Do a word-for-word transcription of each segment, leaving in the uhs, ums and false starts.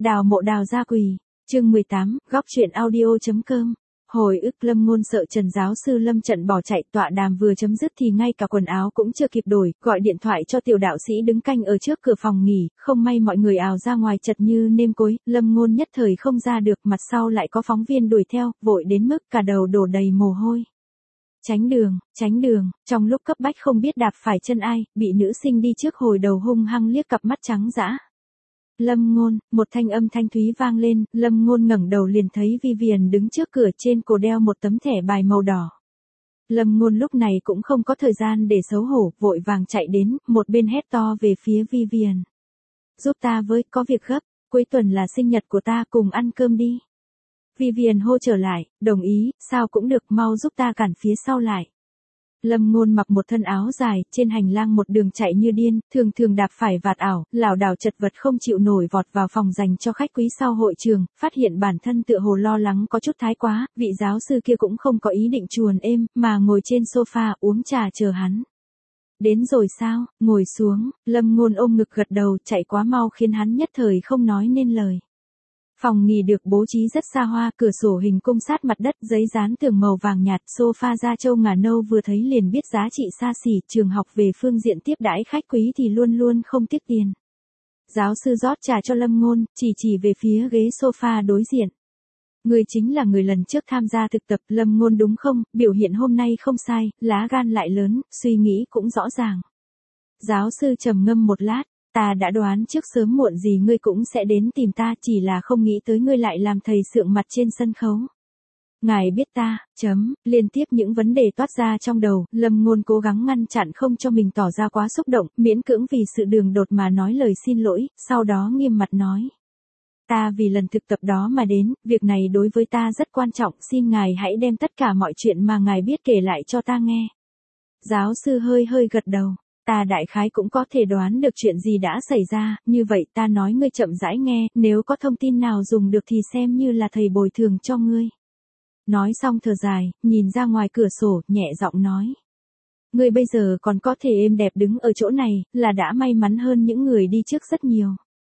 Đào mộ đào gia quỳ. Chương mười tám, góc truyện audio.com. Hồi ức Lâm Ngôn sợ Trần giáo sư Lâm trận bỏ chạy, tọa đàm vừa chấm dứt thì ngay cả quần áo cũng chưa kịp đổi, gọi điện thoại cho tiểu đạo sĩ đứng canh ở trước cửa phòng nghỉ, không may mọi người ào ra ngoài chật như nêm cối, Lâm Ngôn nhất thời không ra được, mặt sau lại có phóng viên đuổi theo, vội đến mức cả đầu đổ đầy mồ hôi. Tránh đường, tránh đường, trong lúc cấp bách không biết đạp phải chân ai, bị nữ sinh đi trước hồi đầu hung hăng liếc cặp mắt trắng dã. Lâm Ngôn, một thanh âm thanh thúy vang lên, Lâm Ngôn ngẩng đầu liền thấy Vivian đứng trước cửa, trên cổ đeo một tấm thẻ bài màu đỏ. Lâm Ngôn lúc này cũng không có thời gian để xấu hổ, vội vàng chạy đến, một bên hét to về phía Vivian. Giúp ta với, có việc gấp, cuối tuần là sinh nhật của ta, cùng ăn cơm đi. Vivian hô trở lại, đồng ý, sao cũng được, mau giúp ta cản phía sau lại. Lâm Ngôn mặc một thân áo dài, trên hành lang một đường chạy như điên, thường thường đạp phải vạt ảo, lảo đảo chật vật không chịu nổi vọt vào phòng dành cho khách quý sau hội trường, phát hiện bản thân tựa hồ lo lắng có chút thái quá, vị giáo sư kia cũng không có ý định chuồn êm, mà ngồi trên sofa uống trà chờ hắn. Đến rồi sao, ngồi xuống, Lâm Ngôn ôm ngực gật đầu, chạy quá mau khiến hắn nhất thời không nói nên lời. Phòng nghỉ được bố trí rất xa hoa, cửa sổ hình cung sát mặt đất, giấy dán tường màu vàng nhạt, sofa da trâu ngà nâu vừa thấy liền biết giá trị xa xỉ, trường học về phương diện tiếp đãi khách quý thì luôn luôn không tiếc tiền. Giáo sư rót trà cho Lâm Ngôn, chỉ chỉ về phía ghế sofa đối diện. Người chính là người lần trước tham gia thực tập, Lâm Ngôn đúng không, biểu hiện hôm nay không sai, lá gan lại lớn, suy nghĩ cũng rõ ràng. Giáo sư trầm ngâm một lát. Ta đã đoán trước sớm muộn gì ngươi cũng sẽ đến tìm ta, chỉ là không nghĩ tới ngươi lại làm thầy sượng mặt trên sân khấu. Ngài biết ta, chấm, liên tiếp những vấn đề toát ra trong đầu, Lâm Ngôn cố gắng ngăn chặn không cho mình tỏ ra quá xúc động, miễn cưỡng vì sự đường đột mà nói lời xin lỗi, sau đó nghiêm mặt nói. Ta vì lần thực tập đó mà đến, việc này đối với ta rất quan trọng, xin ngài hãy đem tất cả mọi chuyện mà ngài biết kể lại cho ta nghe. Giáo sư hơi hơi gật đầu. Ta đại khái cũng có thể đoán được chuyện gì đã xảy ra, như vậy ta nói ngươi chậm rãi nghe, nếu có thông tin nào dùng được thì xem như là thầy bồi thường cho ngươi. Nói xong thở dài, nhìn ra ngoài cửa sổ, nhẹ giọng nói. Ngươi bây giờ còn có thể êm đẹp đứng ở chỗ này, là đã may mắn hơn những người đi trước rất nhiều.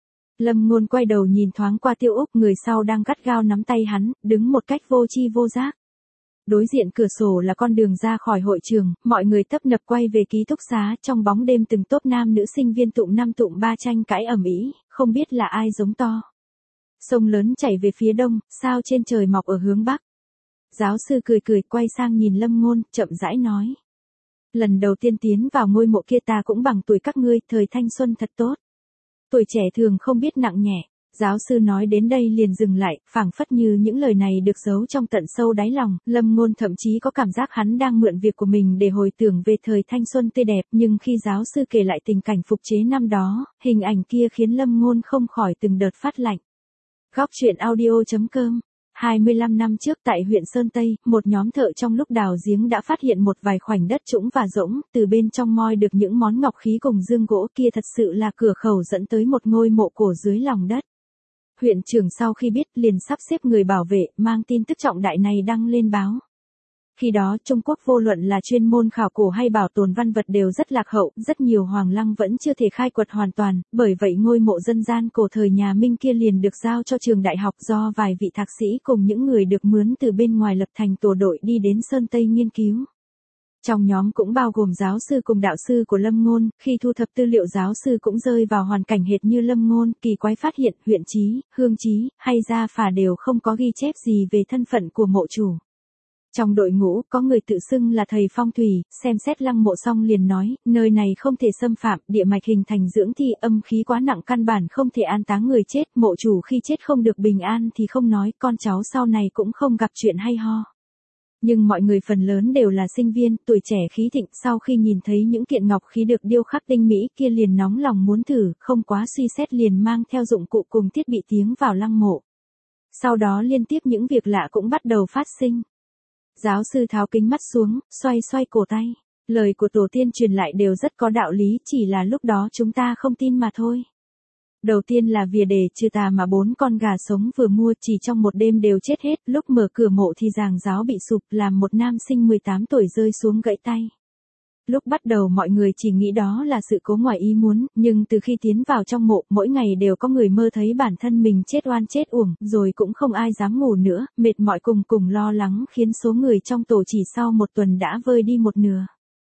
Lâm Ngôn quay đầu nhìn thoáng qua Tiêu Úc, người sau đang gắt gao nắm tay hắn, đứng một cách vô tri vô giác. Đối diện cửa sổ là con đường ra khỏi hội trường, mọi người tấp nập quay về ký túc xá, trong bóng đêm từng tốp nam nữ sinh viên tụm năm tụm ba tranh cãi ầm ĩ, không biết là ai giống to. Sông lớn chảy về phía đông, sao trên trời mọc ở hướng bắc. Giáo sư cười cười quay sang nhìn Lâm Ngôn, chậm rãi nói. Lần đầu tiên tiến vào ngôi mộ kia ta cũng bằng tuổi các ngươi, thời thanh xuân thật tốt. Tuổi trẻ thường không biết nặng nhẹ. Giáo sư nói đến đây liền dừng lại, phảng phất như những lời này được giấu trong tận sâu đáy lòng, Lâm Ngôn thậm chí có cảm giác hắn đang mượn việc của mình để hồi tưởng về thời thanh xuân tươi đẹp, nhưng khi giáo sư kể lại tình cảnh phục chế năm đó, hình ảnh kia khiến Lâm Ngôn không khỏi từng đợt phát lạnh. Góc truyện audio.com. hai mươi lăm năm trước tại huyện Sơn Tây, một nhóm thợ trong lúc đào giếng đã phát hiện một vài khoảnh đất trũng và rỗng, từ bên trong moi được những món ngọc khí cùng dương gỗ, kia thật sự là cửa khẩu dẫn tới một ngôi mộ cổ dưới lòng đất. Huyện trưởng sau khi biết liền sắp xếp người bảo vệ, mang tin tức trọng đại này đăng lên báo. Khi đó Trung Quốc vô luận là chuyên môn khảo cổ hay bảo tồn văn vật đều rất lạc hậu, rất nhiều hoàng lăng vẫn chưa thể khai quật hoàn toàn, bởi vậy ngôi mộ dân gian cổ thời nhà Minh kia liền được giao cho trường đại học do vài vị thạc sĩ cùng những người được mướn từ bên ngoài lập thành tổ đội đi đến Sơn Tây nghiên cứu. Trong nhóm cũng bao gồm giáo sư cùng đạo sư của Lâm Ngôn, khi thu thập tư liệu giáo sư cũng rơi vào hoàn cảnh hệt như Lâm Ngôn, kỳ quái phát hiện huyện Chí, Hương Chí, hay Gia Phả đều không có ghi chép gì về thân phận của mộ chủ. Trong đội ngũ, có người tự xưng là thầy phong thủy, xem xét lăng mộ xong liền nói, nơi này không thể xâm phạm, địa mạch hình thành dưỡng thi, âm khí quá nặng căn bản không thể an táng người chết, mộ chủ khi chết không được bình an thì không nói, con cháu sau này cũng không gặp chuyện hay ho. Nhưng mọi người phần lớn đều là sinh viên, tuổi trẻ khí thịnh, sau khi nhìn thấy những kiện ngọc khí được điêu khắc tinh mỹ kia liền nóng lòng muốn thử, không quá suy xét liền mang theo dụng cụ cùng thiết bị tiến vào lăng mộ. Sau đó liên tiếp những việc lạ cũng bắt đầu phát sinh. Giáo sư tháo kính mắt xuống, xoay xoay cổ tay. Lời của tổ tiên truyền lại đều rất có đạo lý, chỉ là lúc đó chúng ta không tin mà thôi. Đầu tiên là vỉa để trừ tà mà bốn con gà sống vừa mua chỉ trong một đêm đều chết hết, lúc mở cửa mộ thì giàng giáo bị sụp làm một nam sinh mười tám tuổi rơi xuống gãy tay. Lúc bắt đầu mọi người chỉ nghĩ đó là sự cố ngoài ý muốn, nhưng từ khi tiến vào trong mộ, mỗi ngày đều có người mơ thấy bản thân mình chết oan chết uổng, rồi cũng không ai dám ngủ nữa, mệt mỏi cùng cùng lo lắng khiến số người trong tổ chỉ sau một tuần đã vơi đi một nửa.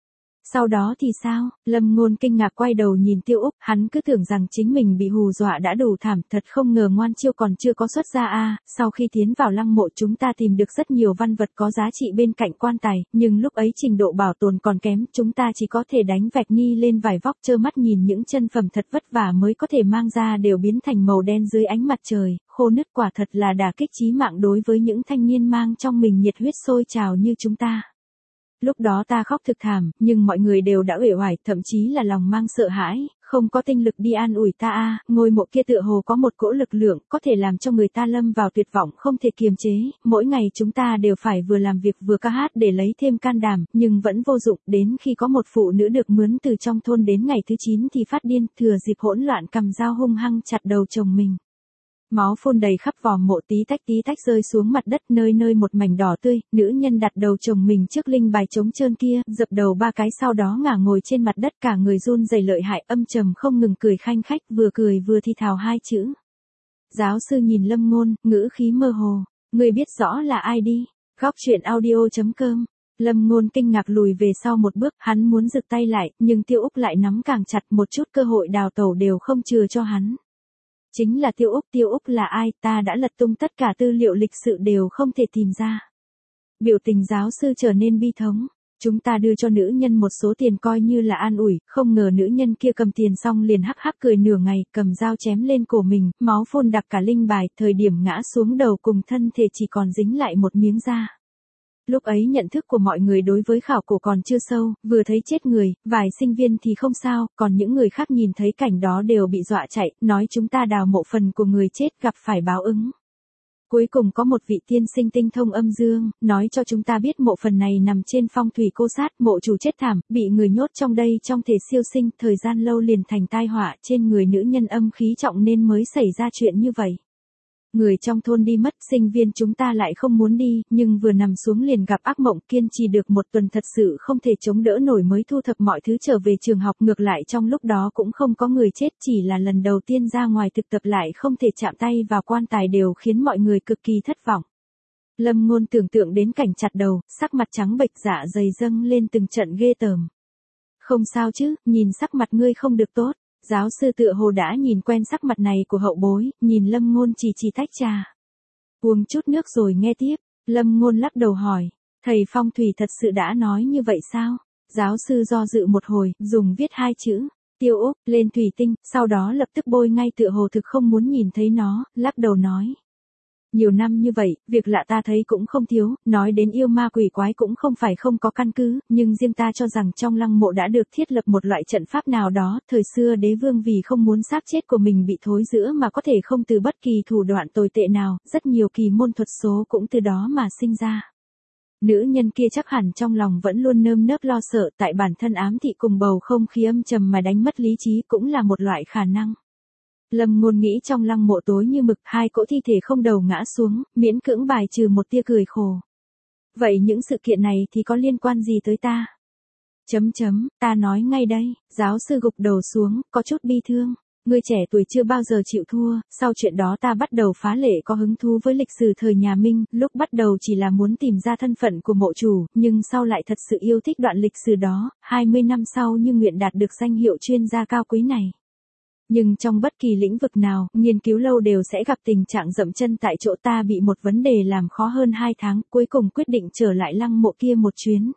Sau đó thì sao? Lâm Ngôn kinh ngạc quay đầu nhìn Tiêu Úc, hắn cứ tưởng rằng chính mình bị hù dọa đã đủ thảm, thật không ngờ ngoan chiêu còn chưa có xuất ra a. Sau khi tiến vào lăng mộ chúng ta tìm được rất nhiều văn vật có giá trị bên cạnh quan tài, nhưng lúc ấy trình độ bảo tồn còn kém, chúng ta chỉ có thể đánh vạch ni lên vài vóc, trơ mắt nhìn những chân phẩm thật vất vả mới có thể mang ra đều biến thành màu đen dưới ánh mặt trời, khô nứt, quả thật là đả kích chí mạng đối với những thanh niên mang trong mình nhiệt huyết sôi trào như chúng ta. Lúc đó ta khóc thực thảm, nhưng mọi người đều đã uể oải, thậm chí là lòng mang sợ hãi, không có tinh lực đi an ủi ta a. Ngôi mộ kia tựa hồ có một cỗ lực lượng, có thể làm cho người ta lâm vào tuyệt vọng không thể kiềm chế, mỗi ngày chúng ta đều phải vừa làm việc vừa ca hát để lấy thêm can đảm, nhưng vẫn vô dụng, đến khi có một phụ nữ được mướn từ trong thôn đến ngày thứ chín thì phát điên, thừa dịp hỗn loạn cầm dao hung hăng chặt đầu chồng mình. Máu phun đầy khắp vòm mộ, tí tách tí tách rơi xuống mặt đất, nơi nơi một mảnh đỏ tươi, nữ nhân đặt đầu chồng mình trước linh bài trống trơn kia, dập đầu ba cái sau đó ngả ngồi trên mặt đất, cả người run rẩy lợi hại, âm trầm không ngừng cười khanh khách, vừa cười vừa thì thào hai chữ. Giáo sư nhìn Lâm Ngôn, ngữ khí mơ hồ, người biết rõ là ai đi. Góc truyện audio chấm com. Lâm Ngôn kinh ngạc lùi về sau một bước, hắn muốn giựt tay lại, nhưng Tiêu Úc lại nắm càng chặt, một chút cơ hội đào tẩu đều không chừa cho hắn. Chính là Tiêu Úc, Tiêu Úc là ai, ta đã lật tung tất cả tư liệu lịch sự đều không thể tìm ra. Biểu tình giáo sư trở nên bi thống. Chúng ta đưa cho nữ nhân một số tiền coi như là an ủi, không ngờ nữ nhân kia cầm tiền xong liền hắc hắc cười nửa ngày, cầm dao chém lên cổ mình, máu phun đặc cả linh bài, thời điểm ngã xuống đầu cùng thân thể chỉ còn dính lại một miếng da. Lúc ấy nhận thức của mọi người đối với khảo cổ còn chưa sâu, vừa thấy chết người, vài sinh viên thì không sao, còn những người khác nhìn thấy cảnh đó đều bị dọa chạy, nói chúng ta đào mộ phần của người chết gặp phải báo ứng. Cuối cùng có một vị tiên sinh tinh thông âm dương, nói cho chúng ta biết mộ phần này nằm trên phong thủy cô sát, mộ chủ chết thảm, bị người nhốt trong đây trong thể siêu sinh, thời gian lâu liền thành tai họa, trên người nữ nhân âm khí trọng nên mới xảy ra chuyện như vậy. Người trong thôn đi mất, sinh viên chúng ta lại không muốn đi, nhưng vừa nằm xuống liền gặp ác mộng, kiên trì được một tuần thật sự không thể chống đỡ nổi mới thu thập mọi thứ trở về trường học, ngược lại trong lúc đó cũng không có người chết, chỉ là lần đầu tiên ra ngoài thực tập lại không thể chạm tay vào quan tài đều khiến mọi người cực kỳ thất vọng. Lâm Ngôn tưởng tượng đến cảnh chặt đầu, sắc mặt trắng bệch, dạ dày dâng lên từng trận ghê tởm. Không sao chứ, nhìn sắc mặt ngươi không được tốt. Giáo sư tựa hồ đã nhìn quen sắc mặt này của hậu bối, nhìn Lâm Ngôn chỉ chỉ tách trà. Uống chút nước rồi nghe tiếp. Lâm Ngôn lắc đầu hỏi, thầy phong thủy thật sự đã nói như vậy sao? Giáo sư do dự một hồi, dùng viết hai chữ, Tiêu Úc, lên thủy tinh, sau đó lập tức bôi ngay, tựa hồ thực không muốn nhìn thấy nó, lắc đầu nói. Nhiều năm như vậy, việc lạ ta thấy cũng không thiếu, nói đến yêu ma quỷ quái cũng không phải không có căn cứ, nhưng riêng ta cho rằng trong lăng mộ đã được thiết lập một loại trận pháp nào đó, thời xưa đế vương vì không muốn xác chết của mình bị thối rữa mà có thể không từ bất kỳ thủ đoạn tồi tệ nào, rất nhiều kỳ môn thuật số cũng từ đó mà sinh ra. Nữ nhân kia chắc hẳn trong lòng vẫn luôn nơm nớp lo sợ, tại bản thân ám thị cùng bầu không khí âm trầm mà đánh mất lý trí cũng là một loại khả năng. Lâm Ngôn nghĩ trong lăng mộ tối như mực, hai cỗ thi thể không đầu ngã xuống, miễn cưỡng bài trừ một tia cười khổ. Vậy những sự kiện này thì có liên quan gì tới ta? Chấm chấm, ta nói ngay đây, giáo sư gục đầu xuống, có chút bi thương. Ngươi trẻ tuổi chưa bao giờ chịu thua, sau chuyện đó ta bắt đầu phá lệ có hứng thú với lịch sử thời nhà Minh, lúc bắt đầu chỉ là muốn tìm ra thân phận của mộ chủ, nhưng sau lại thật sự yêu thích đoạn lịch sử đó, hai mươi năm sau như nguyện đạt được danh hiệu chuyên gia cao quý này. Nhưng trong bất kỳ lĩnh vực nào, nghiên cứu lâu đều sẽ gặp tình trạng dậm chân tại chỗ, ta bị một vấn đề làm khó hơn hai tháng, cuối cùng quyết định trở lại lăng mộ kia một chuyến.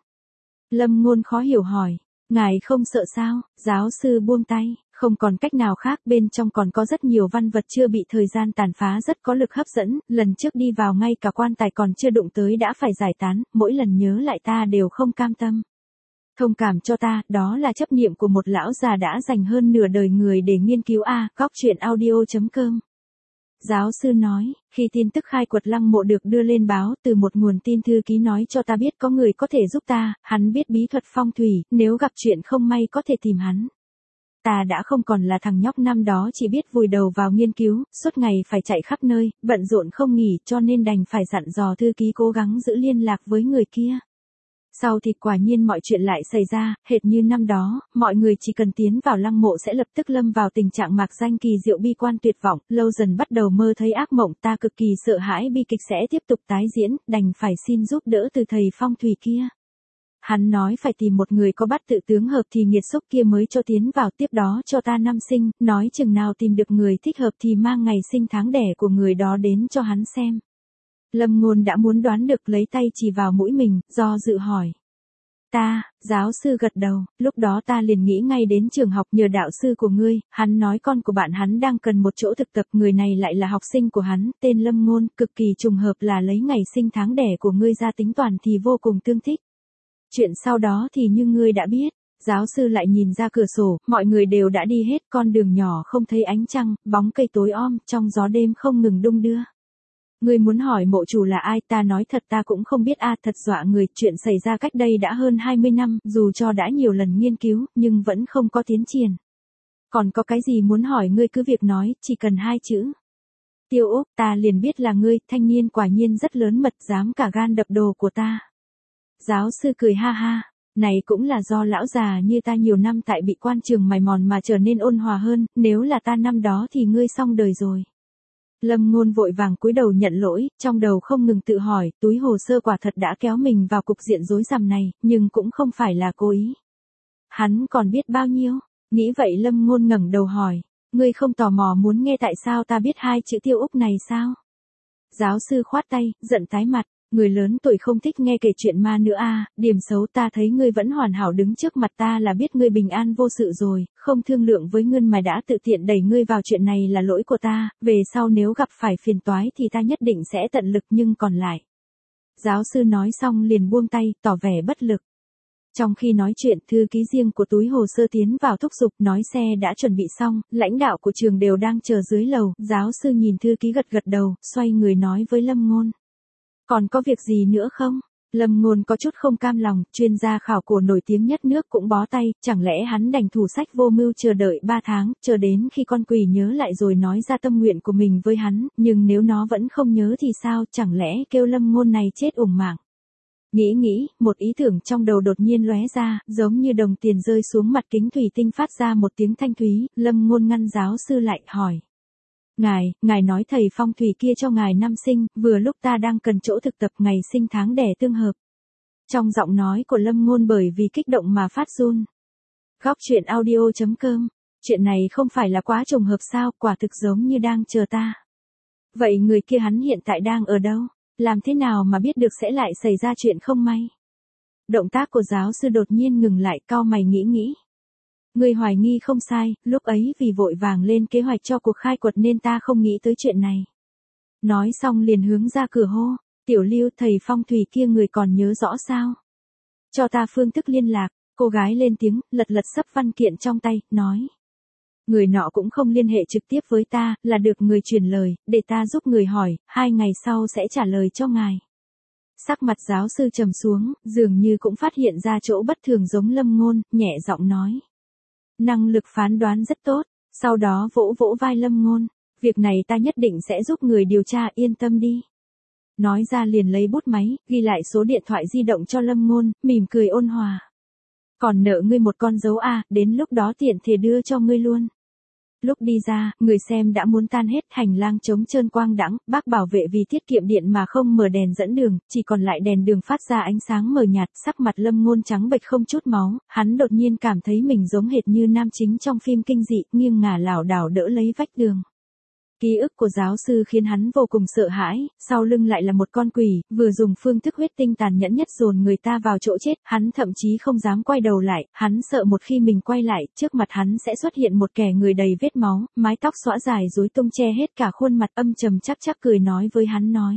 Lâm Ngôn khó hiểu hỏi, ngài không sợ sao? Giáo sư buông tay, không còn cách nào khác, bên trong còn có rất nhiều văn vật chưa bị thời gian tàn phá rất có lực hấp dẫn, lần trước đi vào ngay cả quan tài còn chưa đụng tới đã phải giải tán, mỗi lần nhớ lại ta đều không cam tâm. Thông cảm cho ta, đó là chấp niệm của một lão già đã dành hơn nửa đời người để nghiên cứu a. Góc truyện audio chấm com. Giáo sư nói, khi tin tức khai quật lăng mộ được đưa lên báo, từ một nguồn tin thư ký nói cho ta biết có người có thể giúp ta, hắn biết bí thuật phong thủy, nếu gặp chuyện không may có thể tìm hắn. Ta đã không còn là thằng nhóc năm đó chỉ biết vùi đầu vào nghiên cứu, suốt ngày phải chạy khắp nơi, bận rộn không nghỉ, cho nên đành phải dặn dò thư ký cố gắng giữ liên lạc với người kia. Sau thì quả nhiên mọi chuyện lại xảy ra, hệt như năm đó, mọi người chỉ cần tiến vào lăng mộ sẽ lập tức lâm vào tình trạng mạc danh kỳ diệu bi quan tuyệt vọng, lâu dần bắt đầu mơ thấy ác mộng, ta cực kỳ sợ hãi bi kịch sẽ tiếp tục tái diễn, đành phải xin giúp đỡ từ thầy phong thủy kia. Hắn nói phải tìm một người có bát tự tướng hợp thì nghiệt xúc kia mới cho tiến vào, tiếp đó cho ta năm sinh, nói chừng nào tìm được người thích hợp thì mang ngày sinh tháng đẻ của người đó đến cho hắn xem. Lâm Ngôn đã muốn đoán được, lấy tay chỉ vào mũi mình, do dự hỏi. Ta, giáo sư gật đầu, lúc đó ta liền nghĩ ngay đến trường học nhờ đạo sư của ngươi, hắn nói con của bạn hắn đang cần một chỗ thực tập, người này lại là học sinh của hắn, tên Lâm Ngôn, cực kỳ trùng hợp là lấy ngày sinh tháng đẻ của ngươi ra tính toán thì vô cùng tương thích. Chuyện sau đó thì như ngươi đã biết, giáo sư lại nhìn ra cửa sổ, mọi người đều đã đi hết, con đường nhỏ không thấy ánh trăng, bóng cây tối om, trong gió đêm không ngừng đung đưa. Ngươi muốn hỏi mộ chủ là ai, ta nói thật ta cũng không biết a, thật dọa người, chuyện xảy ra cách đây đã hơn hai mươi năm, dù cho đã nhiều lần nghiên cứu, nhưng vẫn không có tiến triển. Còn có cái gì muốn hỏi ngươi cứ việc nói, chỉ cần hai chữ. Tiêu Úc, ta liền biết là ngươi, thanh niên quả nhiên rất lớn mật, dám cả gan đập đồ của ta. Giáo sư cười ha ha, này cũng là do lão già như ta nhiều năm tại bị quan trường mài mòn mà trở nên ôn hòa hơn, nếu là ta năm đó thì ngươi xong đời rồi. Lâm Ngôn vội vàng cúi đầu nhận lỗi, trong đầu không ngừng tự hỏi, túi hồ sơ quả thật đã kéo mình vào cục diện rối rắm này, nhưng cũng không phải là cố ý. Hắn còn biết bao nhiêu? Nghĩ vậy Lâm Ngôn ngẩng đầu hỏi, ngươi không tò mò muốn nghe tại sao ta biết hai chữ Tiêu Úc này sao? Giáo sư khoát tay, giận tái mặt. Người lớn tuổi không thích nghe kể chuyện ma nữa a, điểm xấu ta thấy ngươi vẫn hoàn hảo đứng trước mặt ta là biết ngươi bình an vô sự rồi, không thương lượng với ngươi mà đã tự tiện đẩy ngươi vào chuyện này là lỗi của ta, về sau nếu gặp phải phiền toái thì ta nhất định sẽ tận lực nhưng còn lại. Giáo sư nói xong liền buông tay, tỏ vẻ bất lực. Trong khi nói chuyện, thư ký riêng của túi hồ sơ tiến vào thúc giục, nói xe đã chuẩn bị xong, lãnh đạo của trường đều đang chờ dưới lầu, giáo sư nhìn thư ký gật gật đầu, xoay người nói với Lâm Ngôn. Còn có việc gì nữa không? Lâm Ngôn có chút không cam lòng, chuyên gia khảo cổ nổi tiếng nhất nước cũng bó tay, chẳng lẽ hắn đành thủ sách vô mưu chờ đợi ba tháng, chờ đến khi con quỷ nhớ lại rồi nói ra tâm nguyện của mình với hắn, nhưng nếu nó vẫn không nhớ thì sao, chẳng lẽ kêu Lâm Ngôn này chết uổng mạng. Nghĩ nghĩ, một ý tưởng trong đầu đột nhiên lóe ra, giống như đồng tiền rơi xuống mặt kính thủy tinh phát ra một tiếng thanh thúy, Lâm Ngôn ngăn giáo sư lại, hỏi. Ngài, ngài nói thầy phong thủy kia cho ngài năm sinh, vừa lúc ta đang cần chỗ thực tập ngày sinh tháng đẻ tương hợp. Trong giọng nói của Lâm Ngôn bởi vì kích động mà phát run. Góc truyện audio chấm com, chuyện này không phải là quá trùng hợp sao, quả thực giống như đang chờ ta. Vậy người kia hắn hiện tại đang ở đâu? Làm thế nào mà biết được sẽ lại xảy ra chuyện không may? Động tác của giáo sư đột nhiên ngừng lại, cau mày nghĩ nghĩ. Người hoài nghi không sai, lúc ấy vì vội vàng lên kế hoạch cho cuộc khai quật nên ta không nghĩ tới chuyện này. Nói xong liền hướng ra cửa hô, Tiểu Lưu, thầy phong thủy kia người còn nhớ rõ sao? Cho ta phương thức liên lạc, cô gái lên tiếng, lật lật sấp văn kiện trong tay, nói. Người nọ cũng không liên hệ trực tiếp với ta, là được người truyền lời, để ta giúp người hỏi, hai ngày sau sẽ trả lời cho ngài. Sắc mặt giáo sư trầm xuống, dường như cũng phát hiện ra chỗ bất thường giống Lâm Ngôn, nhẹ giọng nói. Năng lực phán đoán rất tốt, sau đó vỗ vỗ vai Lâm Ngôn, việc này ta nhất định sẽ giúp người điều tra, yên tâm đi. Nói ra liền lấy bút máy, ghi lại số điện thoại di động cho Lâm Ngôn, mỉm cười ôn hòa. Còn nợ ngươi một con dấu A, đến lúc đó tiện thể đưa cho ngươi luôn. Lúc đi ra, người xem đã muốn tan hết, hành lang trống trơn quang đãng, bác bảo vệ vì tiết kiệm điện mà không mở đèn dẫn đường, chỉ còn lại đèn đường phát ra ánh sáng mờ nhạt, sắc mặt Lâm Ngôn trắng bệch không chút máu, hắn đột nhiên cảm thấy mình giống hệt như nam chính trong phim kinh dị, nghiêng ngả lảo đảo đỡ lấy vách đường. Ký ức của giáo sư khiến hắn vô cùng sợ hãi, sau lưng lại là một con quỷ, vừa dùng phương thức huyết tinh tàn nhẫn nhất dồn người ta vào chỗ chết, hắn thậm chí không dám quay đầu lại, hắn sợ một khi mình quay lại, trước mặt hắn sẽ xuất hiện một kẻ người đầy vết máu, mái tóc xõa dài rối tung che hết cả khuôn mặt, âm trầm chắc chắc cười nói với hắn nói.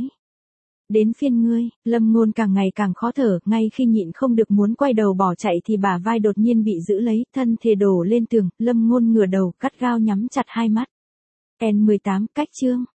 Đến phiên ngươi, Lâm Ngôn càng ngày càng khó thở, ngay khi nhịn không được muốn quay đầu bỏ chạy thì bả vai đột nhiên bị giữ lấy, thân thể đổ lên tường, Lâm Ngôn ngửa đầu, cắt gao nhắm chặt hai mắt. N mười tám, cách chương.